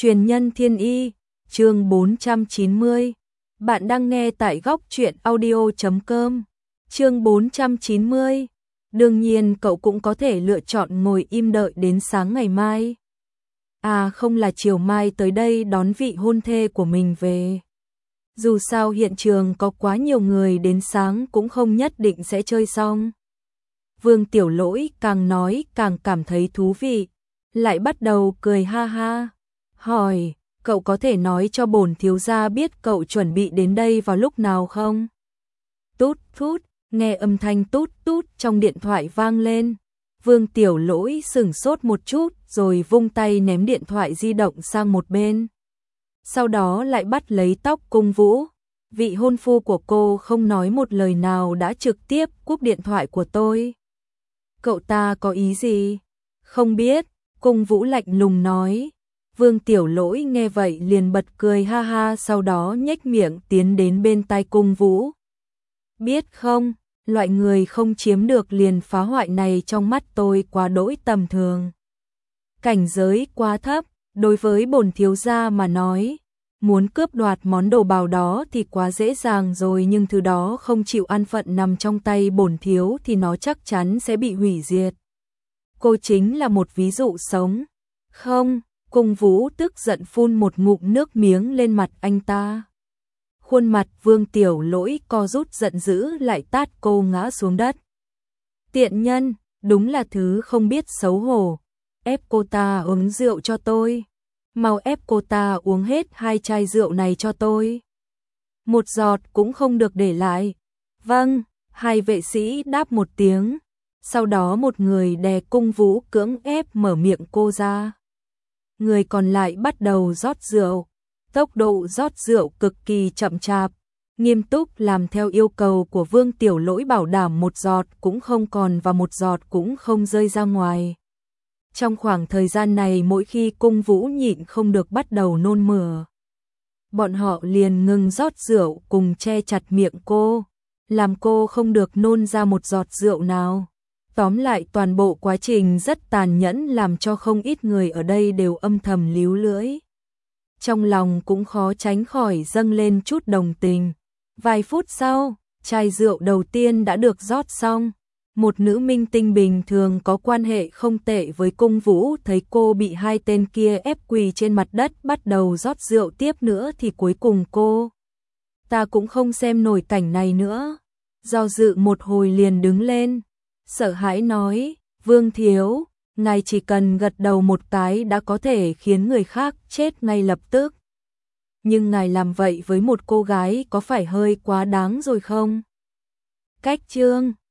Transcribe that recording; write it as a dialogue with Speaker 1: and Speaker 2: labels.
Speaker 1: Truyền nhân thiên y, chương 490. Bạn đang nghe tại góc truyện audio.com. Chương 490. Đương nhiên cậu cũng có thể lựa chọn ngồi im đợi đến sáng ngày mai. À không, là chiều mai tới đây đón vị hôn thê của mình về. Dù sao hiện trường có quá nhiều người, đến sáng cũng không nhất định sẽ chơi xong. Vương Tiểu Lỗi càng nói càng cảm thấy thú vị, lại bắt đầu cười ha ha. Hỏi, cậu có thể nói cho bổn thiếu gia biết cậu chuẩn bị đến đây vào lúc nào không? Tút tút, nghe âm thanh tút tút trong điện thoại vang lên. Vương Tiểu Lỗi sửng sốt một chút rồi vung tay ném điện thoại di động sang một bên. Sau đó lại bắt lấy tóc Cung Vũ. Vị hôn phu của cô không nói một lời nào đã trực tiếp cúp điện thoại của tôi. Cậu ta có ý gì? Không biết, Cung Vũ lạnh lùng nói. Vương Tiểu Lỗi nghe vậy liền bật cười ha ha, sau đó nhếch miệng tiến đến bên tai Cung Vũ. Biết không, loại người không chiếm được liền phá hoại này trong mắt tôi quá đỗi tầm thường. Cảnh giới quá thấp, đối với bổn thiếu gia mà nói, muốn cướp đoạt món đồ bào đó thì quá dễ dàng rồi, nhưng thứ đó không chịu an phận nằm trong tay bổn thiếu thì nó chắc chắn sẽ bị hủy diệt. Cô chính là một ví dụ sống. Không, Cung Vũ tức giận phun một ngụm nước miếng lên mặt anh ta. Khuôn mặt Vương Tiểu Lỗi co rút giận dữ, lại tát cô ngã xuống đất. Tiện nhân, đúng là thứ không biết xấu hổ. Ép cô ta uống rượu cho tôi. Mau ép cô ta uống hết 2 chai rượu này cho tôi. Một giọt cũng không được để lại. Vâng, 2 vệ sĩ đáp một tiếng. Sau đó một người đè Cung Vũ cưỡng ép mở miệng cô ra. Người còn lại bắt đầu rót rượu. Tốc độ rót rượu cực kỳ chậm chạp, nghiêm túc làm theo yêu cầu của Vương Tiểu Lỗi, bảo đảm một giọt cũng không còn và một giọt cũng không rơi ra ngoài. Trong khoảng thời gian này, mỗi khi Cung Vũ nhịn không được bắt đầu nôn mửa, bọn họ liền ngừng rót rượu cùng che chặt miệng cô, làm cô không được nôn ra một giọt rượu nào. Tóm lại toàn bộ quá trình rất tàn nhẫn, làm cho không ít người ở đây đều âm thầm líu lưỡi. Trong lòng cũng khó tránh khỏi dâng lên chút đồng tình. Vài phút sau, chai rượu đầu tiên đã được rót xong. Một nữ minh tinh bình thường có quan hệ không tệ với Cung Vũ thấy cô bị 2 tên kia ép quỳ trên mặt đất bắt đầu rót rượu tiếp nữa thì cuối cùng cô ta cũng không xem nổi cảnh này nữa. Do dự một hồi liền đứng lên, sợ hãi nói, Vương thiếu, ngài chỉ cần gật đầu một cái đã có thể khiến người khác chết ngay lập tức. Nhưng ngài làm vậy với một cô gái có phải hơi quá đáng rồi không? Cách chương